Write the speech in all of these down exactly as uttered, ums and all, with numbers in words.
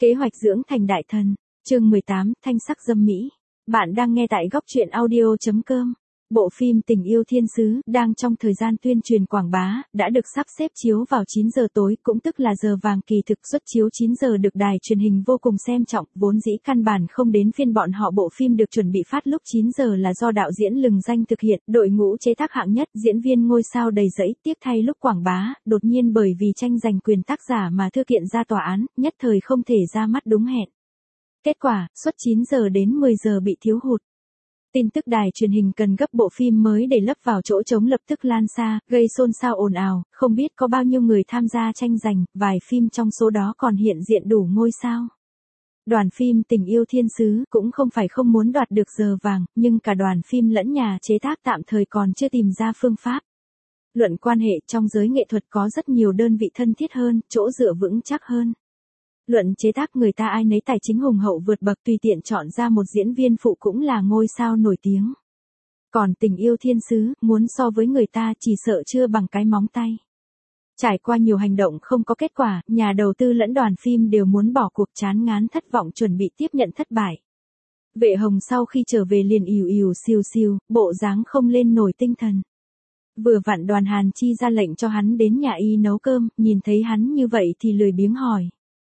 Kế hoạch dưỡng thành đại thần, chương mười tám, thanh sắc dâm mỹ. Bạn đang nghe tại góc truyện audio chấm com. Bộ phim Tình yêu thiên sứ đang trong thời gian tuyên truyền quảng bá, đã được sắp xếp chiếu vào chín giờ tối, cũng tức là giờ vàng kỳ thực. Xuất chiếu chín giờ được đài truyền hình vô cùng xem trọng, vốn dĩ căn bản không đến phiên bọn họ. Bộ phim được chuẩn bị phát lúc chín giờ là do đạo diễn lừng danh thực hiện, đội ngũ chế tác hạng nhất, diễn viên ngôi sao đầy rẫy. Tiếc thay lúc quảng bá, đột nhiên bởi vì tranh giành quyền tác giả mà thư kiện ra tòa án, nhất thời không thể ra mắt đúng hẹn. Kết quả, suất chín giờ đến mười giờ bị thiếu hụt. Tin tức đài truyền hình cần gấp bộ phim mới để lấp vào chỗ trống lập tức lan xa, gây xôn xao ồn ào, không biết có bao nhiêu người tham gia tranh giành, vài phim trong số đó còn hiện diện đủ ngôi sao. Đoàn phim Tình yêu thiên sứ cũng không phải không muốn đoạt được giờ vàng, nhưng cả đoàn phim lẫn nhà chế tác tạm thời còn chưa tìm ra phương pháp. Luận quan hệ trong giới nghệ thuật có rất nhiều đơn vị thân thiết hơn, chỗ dựa vững chắc hơn. Luận chế tác người ta ai nấy tài chính hùng hậu vượt bậc, tùy tiện chọn ra một diễn viên phụ cũng là ngôi sao nổi tiếng. Còn Tình yêu thiên sứ, muốn so với người ta chỉ sợ chưa bằng cái móng tay. Trải qua nhiều hành động không có kết quả, nhà đầu tư lẫn đoàn phim đều muốn bỏ cuộc, chán ngán thất vọng chuẩn bị tiếp nhận thất bại. Vệ Hồng sau khi trở về liền ìu ìu xiu xiu, bộ dáng không lên nổi tinh thần. Vừa vặn Đoàn Hàn Chi ra lệnh cho hắn đến nhà y nấu cơm, nhìn thấy hắn như vậy thì lười biếng hỏi.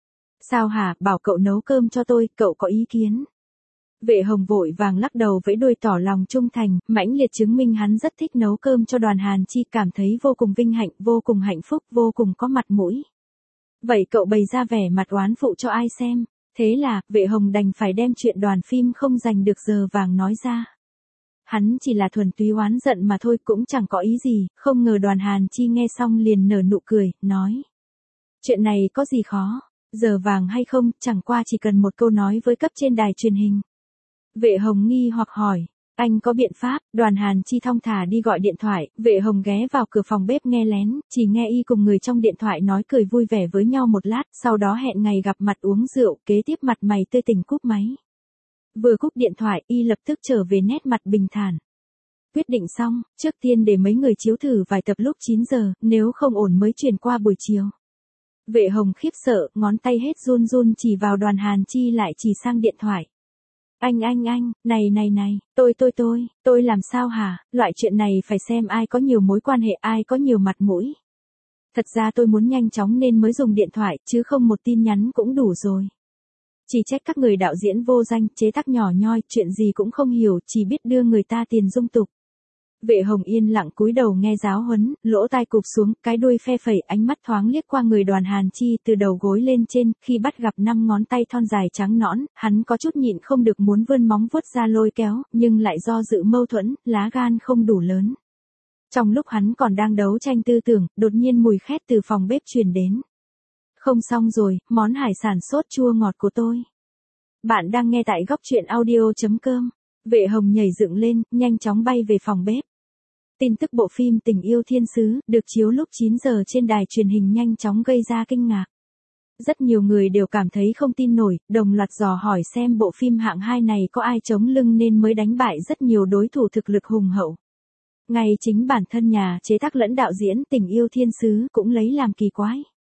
Sao hả, bảo cậu nấu cơm cho tôi, cậu có ý kiến? Vệ Hồng vội vàng lắc đầu vẫy đuôi tỏ lòng trung thành, mãnh liệt chứng minh hắn rất thích nấu cơm cho Đoàn Hàn Chi, cảm thấy vô cùng vinh hạnh, vô cùng hạnh phúc, vô cùng có mặt mũi. Vậy cậu bày ra vẻ mặt oán phụ cho ai xem? Thế là, Vệ Hồng đành phải đem chuyện đoàn phim không giành được giờ vàng nói ra. Hắn chỉ là thuần túy oán giận mà thôi, cũng chẳng có ý gì, không ngờ Đoàn Hàn Chi nghe xong liền nở nụ cười, nói. Chuyện này có gì khó? Giờ vàng hay không, chẳng qua chỉ cần một câu nói với cấp trên đài truyền hình. Vệ Hồng nghi hoặc hỏi, anh có biện pháp? Đoàn Hàn Chi thong thả đi gọi điện thoại. Vệ Hồng ghé vào cửa phòng bếp nghe lén, chỉ nghe y cùng người trong điện thoại nói cười vui vẻ với nhau một lát, sau đó hẹn ngày gặp mặt uống rượu, kế tiếp mặt mày tươi tỉnh cúp máy. Vừa cúp điện thoại, y lập tức trở về nét mặt bình thản. Quyết định xong, trước tiên để mấy người chiếu thử vài tập lúc chín giờ, nếu không ổn mới chuyển qua buổi chiều. Vệ Hồng khiếp sợ, ngón tay hết run run chỉ vào Đoàn Hàn Chi lại chỉ sang điện thoại. Anh anh anh, này này này, tôi tôi tôi, tôi làm sao hả, loại chuyện này phải xem ai có nhiều mối quan hệ, ai có nhiều mặt mũi. Thật ra tôi muốn nhanh chóng nên mới dùng điện thoại, chứ không một tin nhắn cũng đủ rồi. Chỉ trách các người đạo diễn vô danh, chế tác nhỏ nhoi, chuyện gì cũng không hiểu, chỉ biết đưa người ta tiền dung tục. Vệ Hồng yên lặng cúi đầu nghe giáo huấn, lỗ tai cụp xuống, cái đuôi phe phẩy, ánh mắt thoáng liếc qua người Đoàn Hàn Chi từ đầu gối lên trên, khi bắt gặp năm ngón tay thon dài trắng nõn, hắn có chút nhịn không được muốn vươn móng vuốt ra lôi kéo, nhưng lại do dự mâu thuẫn, lá gan không đủ lớn. Trong lúc hắn còn đang đấu tranh tư tưởng, đột nhiên mùi khét từ phòng bếp truyền đến. Không xong rồi, món hải sản sốt chua ngọt của tôi. Bạn đang nghe tại góc truyện audio chấm com. Vệ Hồng nhảy dựng lên, nhanh chóng bay về phòng bếp. Tin tức bộ phim Tình yêu thiên sứ, được chiếu lúc chín giờ trên đài truyền hình nhanh chóng gây ra kinh ngạc. Rất nhiều người đều cảm thấy không tin nổi, đồng loạt dò hỏi xem bộ phim hạng hai này có ai chống lưng nên mới đánh bại rất nhiều đối thủ thực lực hùng hậu. Ngay chính bản thân nhà chế tác lẫn đạo diễn Tình yêu thiên sứ cũng lấy làm kỳ quái.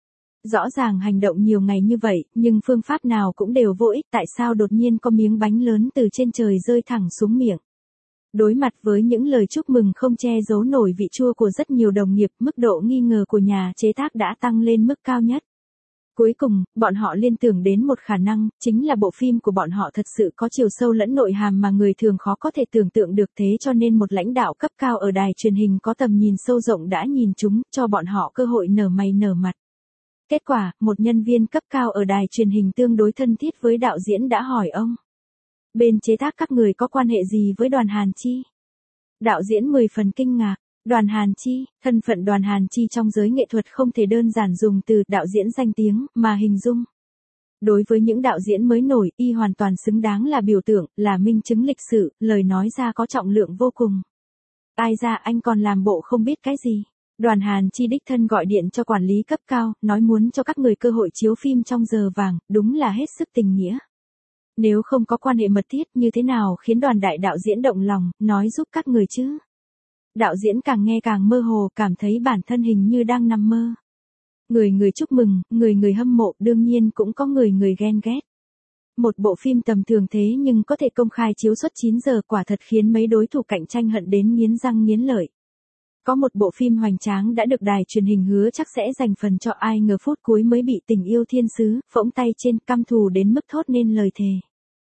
Rõ ràng hành động nhiều ngày như vậy, nhưng phương pháp nào cũng đều vô ích, tại sao đột nhiên có miếng bánh lớn từ trên trời rơi thẳng xuống miệng. Đối mặt với những lời chúc mừng không che giấu nổi vị chua của rất nhiều đồng nghiệp, mức độ nghi ngờ của nhà chế tác đã tăng lên mức cao nhất. Cuối cùng, bọn họ liên tưởng đến một khả năng, chính là bộ phim của bọn họ thật sự có chiều sâu lẫn nội hàm mà người thường khó có thể tưởng tượng được, thế cho nên một lãnh đạo cấp cao ở đài truyền hình có tầm nhìn sâu rộng đã nhìn chúng, cho bọn họ cơ hội nở mày nở mặt. Kết quả, một nhân viên cấp cao ở đài truyền hình tương đối thân thiết với đạo diễn đã hỏi ông. Bên chế tác các người có quan hệ gì với Đoàn Hàn Chi? Đạo diễn mười phần kinh ngạc. Đoàn Hàn Chi, thân phận Đoàn Hàn Chi trong giới nghệ thuật không thể đơn giản dùng từ đạo diễn danh tiếng mà hình dung. Đối với những đạo diễn mới nổi, y hoàn toàn xứng đáng là biểu tượng, là minh chứng lịch sử, lời nói ra có trọng lượng vô cùng. Ai ra anh còn làm bộ không biết cái gì? Đoàn Hàn Chi đích thân gọi điện cho quản lý cấp cao, nói muốn cho các người cơ hội chiếu phim trong giờ vàng, đúng là hết sức tình nghĩa. Nếu không có quan hệ mật thiết như thế nào khiến Đoàn đại đạo diễn động lòng, nói giúp các người chứ? Đạo diễn càng nghe càng mơ hồ, cảm thấy bản thân hình như đang nằm mơ. Người người chúc mừng, người người hâm mộ, đương nhiên cũng có người người ghen ghét. Một bộ phim tầm thường thế nhưng có thể công khai chiếu suốt chín giờ quả thật khiến mấy đối thủ cạnh tranh hận đến nghiến răng nghiến lợi. Có một bộ phim hoành tráng đã được đài truyền hình hứa chắc sẽ dành phần cho ai ngờ phút cuối mới bị tình yêu thiên sứ, phỗng tay trên căm thù đến mức thốt nên lời thề.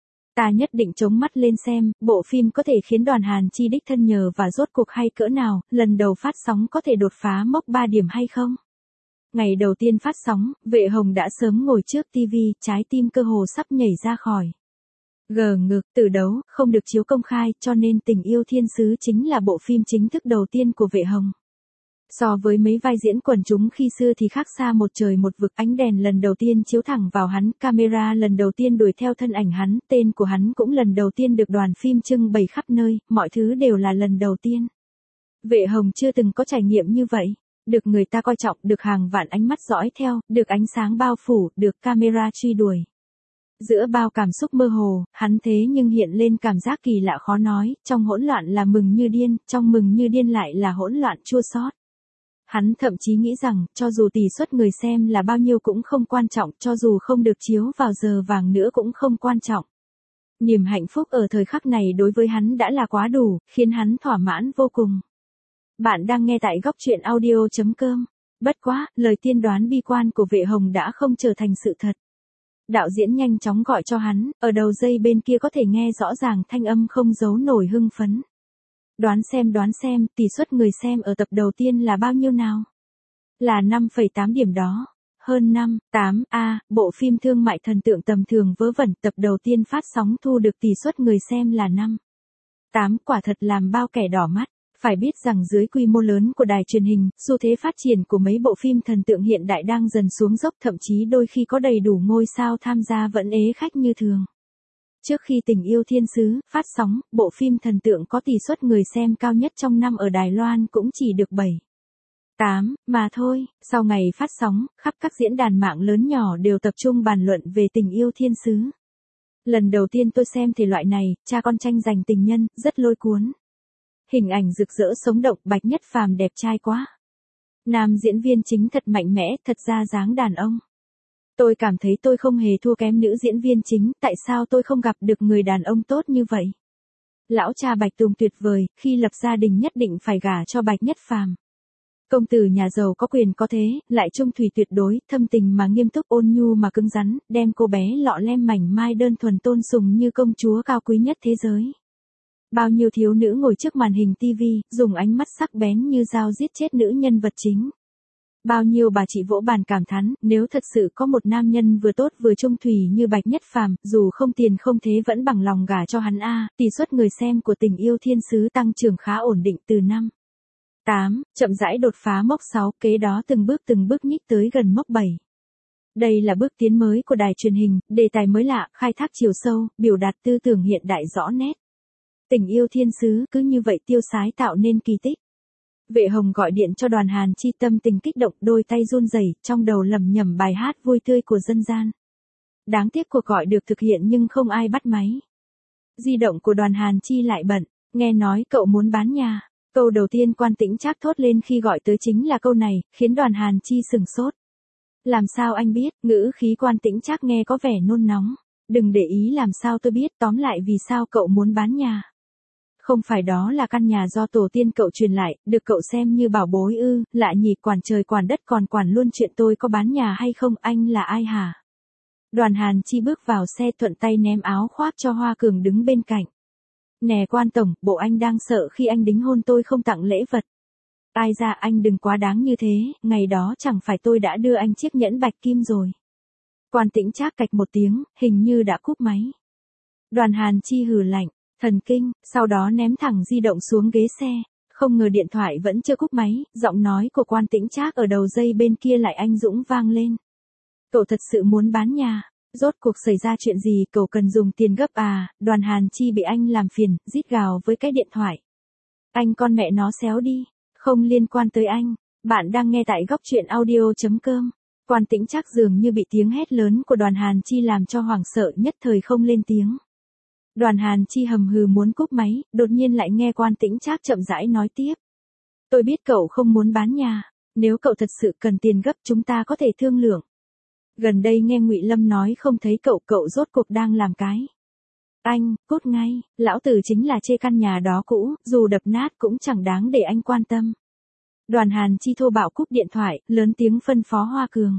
Ta nhất định chống mắt lên xem, bộ phim có thể khiến Đoàn Hàn Chi đích thân nhờ và rốt cuộc hay cỡ nào, lần đầu phát sóng có thể đột phá mốc ba điểm hay không? Ngày đầu tiên phát sóng, Vệ Hồng đã sớm ngồi trước ti vi, trái tim cơ hồ sắp nhảy ra khỏi. Gờ ngực, từ đấu, không được chiếu công khai, cho nên Tình yêu thiên sứ chính là bộ phim chính thức đầu tiên của Vệ Hồng. So với mấy vai diễn quần chúng khi xưa thì khác xa một trời một vực, ánh đèn lần đầu tiên chiếu thẳng vào hắn, camera lần đầu tiên đuổi theo thân ảnh hắn, tên của hắn cũng lần đầu tiên được đoàn phim trưng bày khắp nơi, mọi thứ đều là lần đầu tiên. Vệ Hồng chưa từng có trải nghiệm như vậy, được người ta coi trọng, được hàng vạn ánh mắt dõi theo, được ánh sáng bao phủ, được camera truy đuổi. Giữa bao cảm xúc mơ hồ, hắn thế nhưng hiện lên cảm giác kỳ lạ khó nói, trong hỗn loạn là mừng như điên, trong mừng như điên lại là hỗn loạn chua xót. Hắn thậm chí nghĩ rằng, cho dù tỷ suất người xem là bao nhiêu cũng không quan trọng, cho dù không được chiếu vào giờ vàng nữa cũng không quan trọng. Niềm hạnh phúc ở thời khắc này đối với hắn đã là quá đủ, khiến hắn thỏa mãn vô cùng. Bạn đang nghe tại góc truyện audio chấm com. Bất quá, lời tiên đoán bi quan của Vệ Hồng đã không trở thành sự thật. Đạo diễn nhanh chóng gọi cho hắn, ở đầu dây bên kia có thể nghe rõ ràng thanh âm không giấu nổi hưng phấn. Đoán xem đoán xem, tỷ suất người xem ở tập đầu tiên là bao nhiêu nào? Là năm phẩy tám điểm đó. Hơn năm, tám, a, bộ phim thương mại thần tượng tầm thường vớ vẩn, tập đầu tiên phát sóng thu được tỷ suất người xem là năm. tám, quả thật làm bao kẻ đỏ mắt. Phải biết rằng dưới quy mô lớn của đài truyền hình, xu thế phát triển của mấy bộ phim thần tượng hiện đại đang dần xuống dốc, thậm chí đôi khi có đầy đủ ngôi sao tham gia vẫn ế khách như thường. Trước khi Tình yêu thiên sứ phát sóng, bộ phim thần tượng có tỷ suất người xem cao nhất trong năm ở Đài Loan cũng chỉ được bảy, tám mà thôi. Sau ngày phát sóng, khắp các diễn đàn mạng lớn nhỏ đều tập trung bàn luận về Tình yêu thiên sứ. Lần đầu tiên tôi xem thể loại này, cha con tranh giành tình nhân, rất lôi cuốn. Hình ảnh rực rỡ sống động, Bạch Nhất Phàm đẹp trai quá. Nam diễn viên chính thật mạnh mẽ, thật ra dáng đàn ông. Tôi cảm thấy tôi không hề thua kém nữ diễn viên chính, tại sao tôi không gặp được người đàn ông tốt như vậy? Lão cha Bạch Tùng tuyệt vời, khi lập gia đình nhất định phải gả cho Bạch Nhất Phàm. Công tử nhà giàu có quyền có thế, lại trung thủy tuyệt đối, thâm tình mà nghiêm túc, ôn nhu mà cứng rắn, đem cô bé lọ lem mảnh mai đơn thuần tôn sùng như công chúa cao quý nhất thế giới. Bao nhiêu thiếu nữ ngồi trước màn hình ti vi, dùng ánh mắt sắc bén như dao giết chết nữ nhân vật chính. Bao nhiêu bà chị vỗ bàn cảm thán, nếu thật sự có một nam nhân vừa tốt vừa trung thủy như Bạch Nhất Phàm, dù không tiền không thế vẫn bằng lòng gả cho hắn a. Tỷ suất người xem của Tình yêu thiên sứ tăng trưởng khá ổn định từ năm, tám, chậm rãi đột phá mốc sáu, kế đó từng bước từng bước nhích tới gần mốc bảy. Đây là bước tiến mới của đài truyền hình, đề tài mới lạ, khai thác chiều sâu, biểu đạt tư tưởng hiện đại rõ nét. Tình yêu thiên sứ cứ như vậy tiêu sái tạo nên kỳ tích. Vệ Hồng gọi điện cho Đoàn Hàn Chi, tâm tình kích động, đôi tay run rẩy, trong đầu lẩm nhẩm bài hát vui tươi của dân gian. Đáng tiếc cuộc gọi được thực hiện nhưng không ai bắt máy. Di động của Đoàn Hàn Chi lại bận, nghe nói cậu muốn bán nhà. Câu đầu tiên Quan Tĩnh Trác thốt lên khi gọi tới chính là câu này, khiến Đoàn Hàn Chi sừng sốt. Làm sao anh biết? Ngữ khí Quan Tĩnh Trác nghe có vẻ nôn nóng. Đừng để ý làm sao tôi biết, tóm lại vì sao cậu muốn bán nhà. Không phải đó là căn nhà do tổ tiên cậu truyền lại, được cậu xem như bảo bối ư? Lạ nhỉ, quản trời quản đất còn quản luôn chuyện tôi có bán nhà hay không, anh là ai hả? Đoàn Hàn Chi bước vào xe, thuận tay ném áo khoác cho Hoa Cường đứng bên cạnh. Nè Quan tổng, bộ anh đang sợ khi anh đính hôn tôi không tặng lễ vật. Ai ra, anh đừng quá đáng như thế, ngày đó chẳng phải tôi đã đưa anh chiếc nhẫn bạch kim rồi. Quan Tĩnh Trác cạch một tiếng, hình như đã cúp máy. Đoàn Hàn Chi hừ lạnh, thần kinh, sau đó ném thẳng di động xuống ghế xe. Không ngờ điện thoại vẫn chưa cúp máy, giọng nói của Quan Tĩnh Trác ở đầu dây bên kia lại anh dũng vang lên. Cậu thật sự muốn bán nhà? Rốt cuộc xảy ra chuyện gì, cậu cần dùng tiền gấp à? Đoàn Hàn Chi bị anh làm phiền, rít gào với cái điện thoại. Anh con mẹ nó xéo đi, không liên quan tới anh. Bạn đang nghe tại góc truyện audio chấm com. Quan Tĩnh Trác dường như bị tiếng hét lớn của Đoàn Hàn Chi làm cho hoảng sợ, nhất thời không lên tiếng. Đoàn Hàn Chi hầm hừ muốn cúp máy, đột nhiên lại nghe Quan Tĩnh Trác chậm rãi nói tiếp. Tôi biết cậu không muốn bán nhà, Nếu cậu thật sự cần tiền gấp chúng ta có thể thương lượng. Gần đây nghe Ngụy Lâm nói không thấy cậu, cậu rốt cuộc đang làm cái. Anh, cút ngay, lão tử chính là chê căn nhà đó cũ, dù đập nát cũng chẳng đáng để anh quan tâm. Đoàn Hàn Chi thô bạo cúp điện thoại, lớn tiếng phân phó Hoa Cường.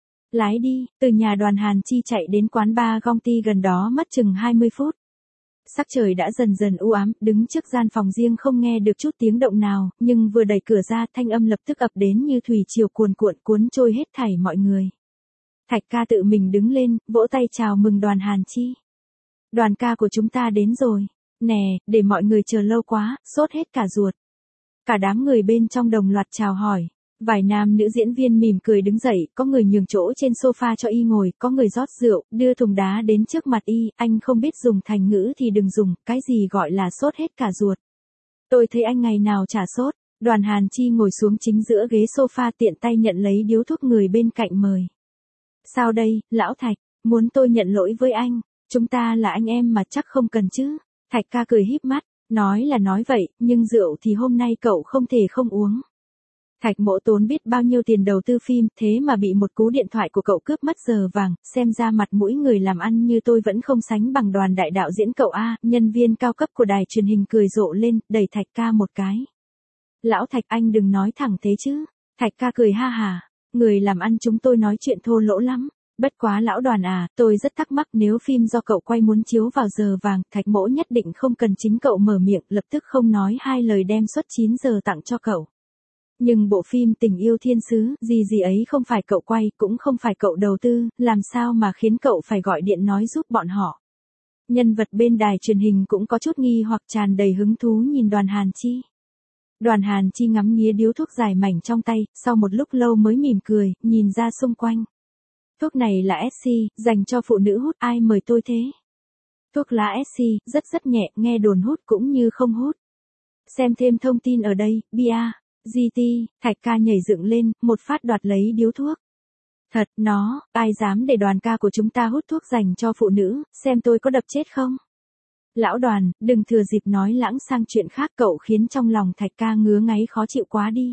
Lái đi, từ nhà Đoàn Hàn Chi chạy đến quán bar Gong Ti gần đó mất chừng hai mươi phút. Sắc trời đã dần dần u ám, đứng trước gian phòng riêng không nghe được chút tiếng động nào, nhưng vừa đẩy cửa ra thanh âm lập tức ập đến như thủy triều cuồn cuộn cuốn trôi hết thảy mọi người. Thạch ca tự mình đứng lên, vỗ tay chào mừng Đoàn Hàn Chi. Đoàn ca của chúng ta đến rồi. Nè, để mọi người chờ lâu quá, sốt hết cả ruột. Cả đám người bên trong đồng loạt chào hỏi. Vài nam nữ diễn viên mỉm cười đứng dậy, có người nhường chỗ trên sofa cho y ngồi, có người rót rượu, đưa thùng đá đến trước mặt y, anh không biết dùng thành ngữ thì đừng dùng, cái gì gọi là sốt hết cả ruột. Tôi thấy anh ngày nào chả sốt. Đoàn Hàn Chi ngồi xuống chính giữa ghế sofa tiện tay nhận lấy điếu thuốc người bên cạnh mời. Sao đây, lão Thạch, muốn tôi nhận lỗi với anh, chúng ta là anh em mà chắc không cần chứ. Thạch ca cười híp mắt, nói là nói vậy, nhưng rượu thì hôm nay cậu không thể không uống. Thạch Mỗ tốn biết bao nhiêu tiền đầu tư phim, thế mà bị một cú điện thoại của cậu cướp mất giờ vàng, xem ra mặt mũi người làm ăn như tôi vẫn không sánh bằng Đoàn đại đạo diễn cậu a. Nhân viên cao cấp của đài truyền hình cười rộ lên, đẩy Thạch ca một cái. Lão Thạch anh đừng nói thẳng thế chứ. Thạch ca cười ha hà, người làm ăn chúng tôi nói chuyện thô lỗ lắm. Bất quá lão Đoàn à, tôi rất thắc mắc nếu phim do cậu quay muốn chiếu vào giờ vàng, Thạch Mỗ nhất định không cần chính cậu mở miệng, lập tức không nói hai lời đem suất chín giờ tặng cho cậu. Nhưng bộ phim Tình Yêu Thiên Sứ, gì gì ấy không phải cậu quay, cũng không phải cậu đầu tư, làm sao mà khiến cậu phải gọi điện nói giúp bọn họ. Nhân vật bên đài truyền hình cũng có chút nghi hoặc tràn đầy hứng thú nhìn Đoàn Hàn Chi. Đoàn Hàn Chi ngắm nghía điếu thuốc dài mảnh trong tay, sau một lúc lâu mới mỉm cười, nhìn ra xung quanh. Thuốc này là ét xê, dành cho phụ nữ hút, ai mời tôi thế? Thuốc lá ét xê, rất rất nhẹ, nghe đồn hút cũng như không hút. Xem thêm thông tin ở đây, bia. giê tê, Thạch ca nhảy dựng lên, một phát đoạt lấy điếu thuốc. Thật, nó, ai dám để Đoàn ca của chúng ta hút thuốc dành cho phụ nữ, xem tôi có đập chết không? Lão Đoàn, đừng thừa dịp nói lãng sang chuyện khác, cậu khiến trong lòng Thạch ca ngứa ngáy khó chịu quá đi.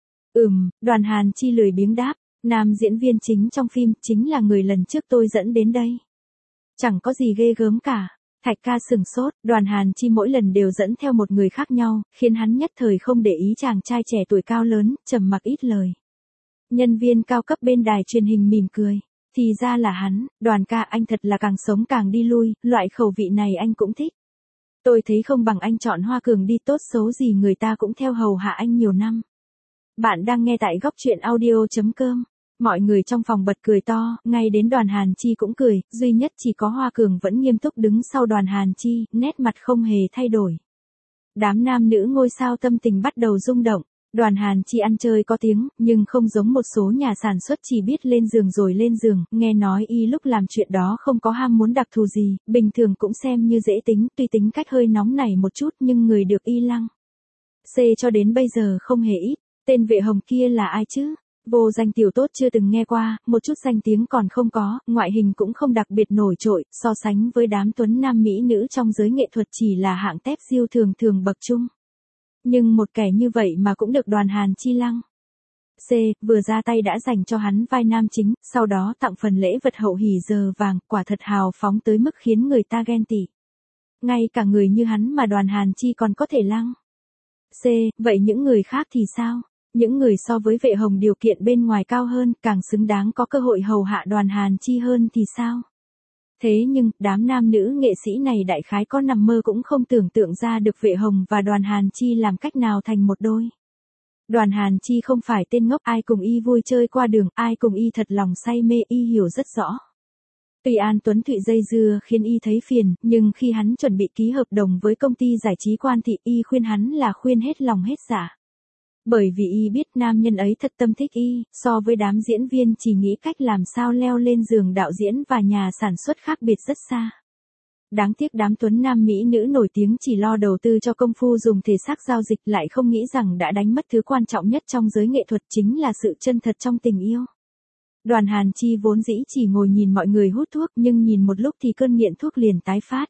Ừm, Đoàn Hàn Chi lười biếng đáp, nam diễn viên chính trong phim chính là người lần trước tôi dẫn đến đây. Chẳng có gì ghê gớm cả. Thạch ca sừng sốt, Đoàn Hàn Chi mỗi lần đều dẫn theo một người khác nhau, khiến hắn nhất thời không để ý chàng trai trẻ tuổi cao lớn, trầm mặc ít lời. Nhân viên cao cấp bên đài truyền hình mỉm cười. Thì ra là hắn, Đoàn ca anh thật là càng sống càng đi lui, loại khẩu vị này anh cũng thích. Tôi thấy không bằng anh chọn Hoa Cường đi, tốt xấu gì người ta cũng theo hầu hạ anh nhiều năm. Bạn đang nghe tại góc truyện audio chấm com. Mọi người trong phòng bật cười to, ngay đến Đoàn Hàn Chi cũng cười, duy nhất chỉ có Hoa Cường vẫn nghiêm túc đứng sau Đoàn Hàn Chi, nét mặt không hề thay đổi. Đám nam nữ ngôi sao tâm tình bắt đầu rung động. Đoàn Hàn Chi ăn chơi có tiếng, nhưng không giống một số nhà sản xuất chỉ biết lên giường rồi lên giường, nghe nói y lúc làm chuyện đó không có ham muốn đặc thù gì, bình thường cũng xem như dễ tính, tuy tính cách hơi nóng nảy một chút nhưng người được y lăng. C cho đến bây giờ không hề ít, tên Vệ Hồng kia là ai chứ? Vô danh tiểu tốt chưa từng nghe qua, một chút danh tiếng còn không có, ngoại hình cũng không đặc biệt nổi trội, so sánh với đám tuấn nam mỹ nữ trong giới nghệ thuật chỉ là hạng tép diêu thường thường bậc trung. Nhưng một kẻ như vậy mà cũng được Đoàn Hàn Chi lăng. C, vừa ra tay đã dành cho hắn vai nam chính, sau đó tặng phần lễ vật hậu hỉ giờ vàng, quả thật hào phóng tới mức khiến người ta ghen tị. Ngay cả người như hắn mà Đoàn Hàn Chi còn có thể lăng. C, vậy những người khác thì sao? Những người so với Vệ Hồng điều kiện bên ngoài cao hơn, càng xứng đáng có cơ hội hầu hạ Đoàn Hàn Chi hơn thì sao? Thế nhưng, đám nam nữ nghệ sĩ này đại khái có nằm mơ cũng không tưởng tượng ra được Vệ Hồng và Đoàn Hàn Chi làm cách nào thành một đôi. Đoàn Hàn Chi không phải tên ngốc, ai cùng y vui chơi qua đường, ai cùng y thật lòng say mê, y hiểu rất rõ. Tuy An Tuấn Thụy dây dưa khiến y thấy phiền, nhưng khi hắn chuẩn bị ký hợp đồng với công ty giải trí Quan Thị, y khuyên hắn là khuyên hết lòng hết dạ. Bởi vì y biết nam nhân ấy thật tâm thích y, so với đám diễn viên chỉ nghĩ cách làm sao leo lên giường đạo diễn và nhà sản xuất khác biệt rất xa. Đáng tiếc đám tuấn nam mỹ nữ nổi tiếng chỉ lo đầu tư cho công phu dùng thể xác giao dịch, lại không nghĩ rằng đã đánh mất thứ quan trọng nhất trong giới nghệ thuật, chính là sự chân thật trong tình yêu. Đoàn Hàn Chi vốn dĩ chỉ ngồi nhìn mọi người hút thuốc, nhưng nhìn một lúc thì cơn nghiện thuốc liền tái phát.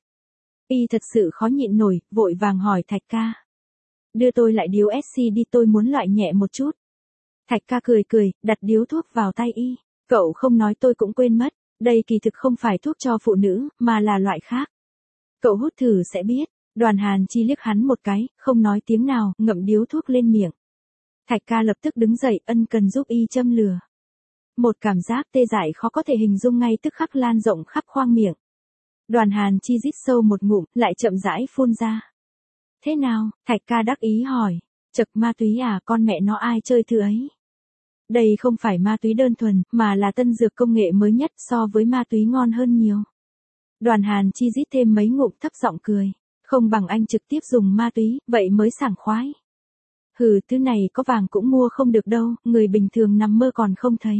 Y thật sự khó nhịn nổi, vội vàng hỏi Thạch ca. Đưa tôi lại điếu ét xê đi, tôi muốn loại nhẹ một chút. Thạch ca cười cười, đặt điếu thuốc vào tay y. Cậu không nói tôi cũng quên mất, đây kỳ thực không phải thuốc cho phụ nữ, mà là loại khác. Cậu hút thử sẽ biết. Đoàn Hàn Chi liếc hắn một cái, không nói tiếng nào, ngậm điếu thuốc lên miệng. Thạch ca lập tức đứng dậy, ân cần giúp y châm lửa. Một cảm giác tê dại khó có thể hình dung ngay tức khắc lan rộng khắp khoang miệng. Đoàn Hàn Chi rít sâu một ngụm, lại chậm rãi phun ra. Thế nào? Thạch ca đắc ý hỏi. Chậc, ma túy à, con mẹ nó ai chơi thứ ấy? Đây không phải ma túy đơn thuần, mà là tân dược công nghệ mới nhất, so với ma túy ngon hơn nhiều. Đoàn Hàn Chi rít thêm mấy ngụm thấp giọng cười. Không bằng anh trực tiếp dùng ma túy, vậy mới sảng khoái. Hừ, thứ này có vàng cũng mua không được đâu, người bình thường nằm mơ còn không thấy.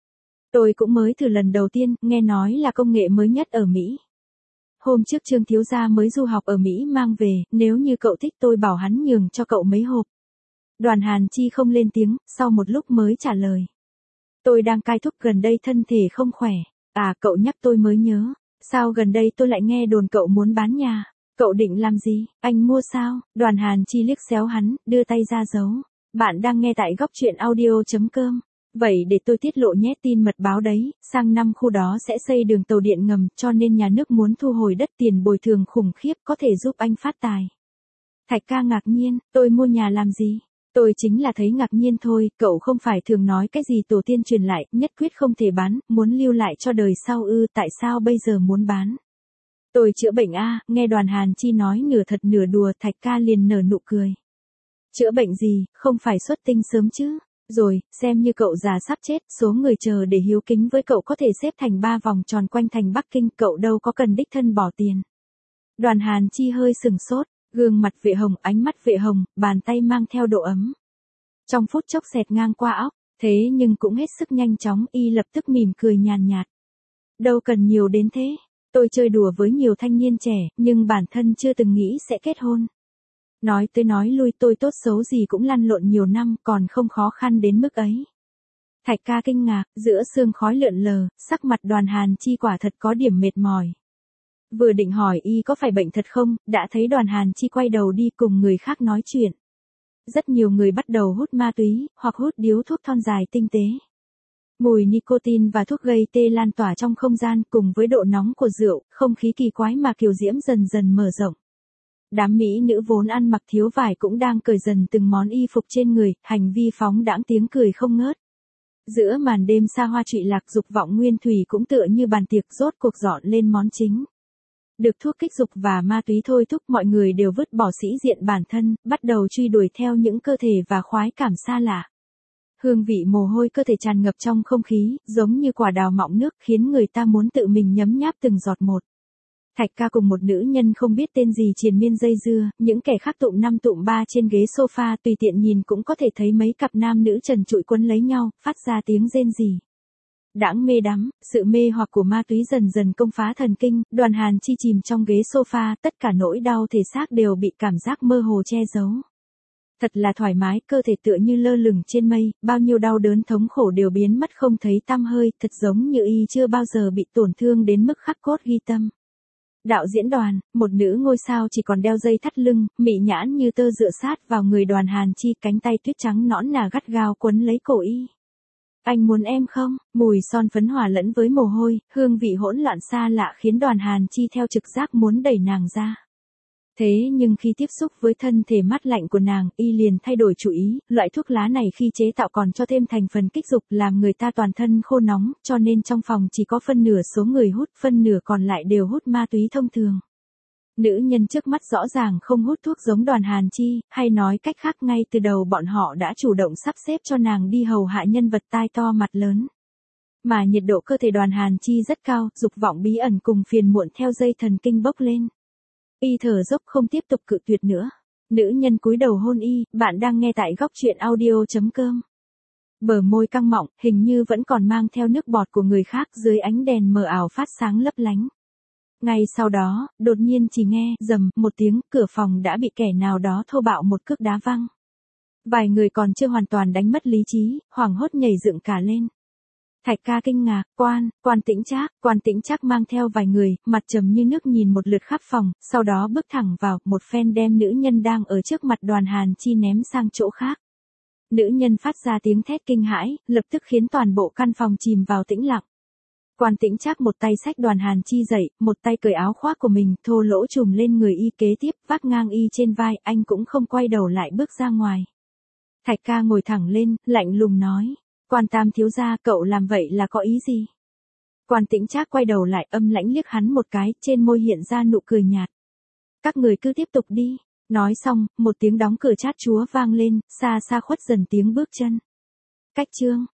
Tôi cũng mới thử lần đầu tiên, nghe nói là công nghệ mới nhất ở Mỹ. Hôm trước Trương thiếu gia mới du học ở Mỹ mang về, nếu như cậu thích tôi bảo hắn nhường cho cậu mấy hộp. Đoàn Hàn Chi không lên tiếng, sau một lúc mới trả lời. Tôi đang cai thuốc, gần đây thân thể không khỏe. À, cậu nhắc tôi mới nhớ. Sao gần đây tôi lại nghe đồn cậu muốn bán nhà? Cậu định làm gì? Anh mua sao? Đoàn Hàn Chi liếc xéo hắn, đưa tay ra giấu. Bạn đang nghe tại góc truyện audio chấm com. Vậy để tôi tiết lộ nhé, tin mật báo đấy, sang năm khu đó sẽ xây đường tàu điện ngầm, cho nên nhà nước muốn thu hồi đất, tiền bồi thường khủng khiếp, có thể giúp anh phát tài. Thạch ca ngạc nhiên, tôi mua nhà làm gì? Tôi chính là thấy ngạc nhiên thôi, cậu không phải thường nói cái gì tổ tiên truyền lại, nhất quyết không thể bán, muốn lưu lại cho đời sau ư, tại sao bây giờ muốn bán? Tôi chữa bệnh a, nghe Đoàn Hàn Chi nói nửa thật nửa đùa, Thạch ca liền nở nụ cười. Chữa bệnh gì, không phải xuất tinh sớm chứ? Rồi, xem như cậu già sắp chết, số người chờ để hiếu kính với cậu có thể xếp thành ba vòng tròn quanh thành Bắc Kinh, cậu đâu có cần đích thân bỏ tiền. Đoàn Hàn Chi hơi sừng sốt, gương mặt Vệ Hồng, ánh mắt Vệ Hồng, bàn tay mang theo độ ấm. Trong phút chốc xẹt ngang qua óc, thế nhưng cũng hết sức nhanh chóng, y lập tức mỉm cười nhàn nhạt. Đâu cần nhiều đến thế, tôi chơi đùa với nhiều thanh niên trẻ, nhưng bản thân chưa từng nghĩ sẽ kết hôn. Nói tới nói lui, tôi tốt xấu gì cũng lăn lộn nhiều năm, còn không khó khăn đến mức ấy. Thạch ca kinh ngạc, giữa sương khói lượn lờ, sắc mặt Đoàn Hàn Chi quả thật có điểm mệt mỏi. Vừa định hỏi y có phải bệnh thật không, đã thấy Đoàn Hàn Chi quay đầu đi cùng người khác nói chuyện. Rất nhiều người bắt đầu hút ma túy, hoặc hút điếu thuốc thon dài tinh tế. Mùi nicotine và thuốc gây tê lan tỏa trong không gian, cùng với độ nóng của rượu, không khí kỳ quái mà kiều diễm dần dần mở rộng. Đám mỹ nữ vốn ăn mặc thiếu vải cũng đang cởi dần từng món y phục trên người, hành vi phóng đãng tiếng cười không ngớt. Giữa màn đêm xa hoa trụy lạc, dục vọng nguyên thủy cũng tựa như bàn tiệc rốt cuộc dọn lên món chính. Được thuốc kích dục và ma túy thôi thúc, mọi người đều vứt bỏ sĩ diện bản thân, bắt đầu truy đuổi theo những cơ thể và khoái cảm xa lạ. Hương vị mồ hôi cơ thể tràn ngập trong không khí, giống như quả đào mọng nước, khiến người ta muốn tự mình nhấm nháp từng giọt một. Thạch ca cùng một nữ nhân không biết tên gì triền miên dây dưa, những kẻ khác tụm năm tụm ba trên ghế sofa, tùy tiện nhìn cũng có thể thấy mấy cặp nam nữ trần trụi quấn lấy nhau, phát ra tiếng rên rỉ. Đãng mê đắm, sự mê hoặc của ma túy dần dần công phá thần kinh, Đoàn Hàn Chi chìm trong ghế sofa, tất cả nỗi đau thể xác đều bị cảm giác mơ hồ che giấu. Thật là thoải mái, cơ thể tựa như lơ lửng trên mây, bao nhiêu đau đớn thống khổ đều biến mất không thấy tăm hơi, thật giống như y chưa bao giờ bị tổn thương đến mức khắc cốt ghi tâm. Đạo diễn Đoàn, một nữ ngôi sao chỉ còn đeo dây thắt lưng, mị nhãn như tơ dựa sát vào người Đoàn Hàn Chi, cánh tay tuyết trắng nõn nà gắt gao quấn lấy cổ y. Anh muốn em không? Mùi son phấn hòa lẫn với mồ hôi, hương vị hỗn loạn xa lạ khiến Đoàn Hàn Chi theo trực giác muốn đẩy nàng ra. Thế nhưng khi tiếp xúc với thân thể mát lạnh của nàng, y liền thay đổi chủ ý, loại thuốc lá này khi chế tạo còn cho thêm thành phần kích dục làm người ta toàn thân khô nóng, cho nên trong phòng chỉ có phân nửa số người hút, phân nửa còn lại đều hút ma túy thông thường. Nữ nhân trước mắt rõ ràng không hút thuốc giống Đoàn Hàn Chi, hay nói cách khác ngay từ đầu bọn họ đã chủ động sắp xếp cho nàng đi hầu hạ nhân vật tai to mặt lớn. Mà nhiệt độ cơ thể Đoàn Hàn Chi rất cao, dục vọng bí ẩn cùng phiền muộn theo dây thần kinh bốc lên. Y thở dốc không tiếp tục cự tuyệt nữa. Nữ nhân cúi đầu hôn y, bạn đang nghe tại góc truyện audio chấm com. Bờ môi căng mọng, hình như vẫn còn mang theo nước bọt của người khác dưới ánh đèn mờ ảo phát sáng lấp lánh. Ngay sau đó, đột nhiên chỉ nghe, rầm, một tiếng, cửa phòng đã bị kẻ nào đó thô bạo một cước đá văng. Vài người còn chưa hoàn toàn đánh mất lý trí, hoảng hốt nhảy dựng cả lên. Thạch ca kinh ngạc, quan, quan Tĩnh Trác, quan Tĩnh Trác mang theo vài người, mặt trầm như nước nhìn một lượt khắp phòng, sau đó bước thẳng vào, một phen đem nữ nhân đang ở trước mặt Đoàn Hàn Chi ném sang chỗ khác. Nữ nhân phát ra tiếng thét kinh hãi, lập tức khiến toàn bộ căn phòng chìm vào tĩnh lặng. Quan Tĩnh Trác một tay xách Đoàn Hàn Chi dậy, một tay cởi áo khoác của mình, thô lỗ trùm lên người y, kế tiếp vác ngang y trên vai, anh cũng không quay đầu lại bước ra ngoài. Thạch Ca ngồi thẳng lên, lạnh lùng nói, Quan Tam thiếu gia, cậu làm vậy là có ý gì? Quan Tĩnh Trác quay đầu lại, âm lãnh liếc hắn một cái, trên môi hiện ra nụ cười nhạt. Các người cứ tiếp tục đi. Nói xong, một tiếng đóng cửa chát chúa vang lên, xa xa khuất dần tiếng bước chân. Cách chương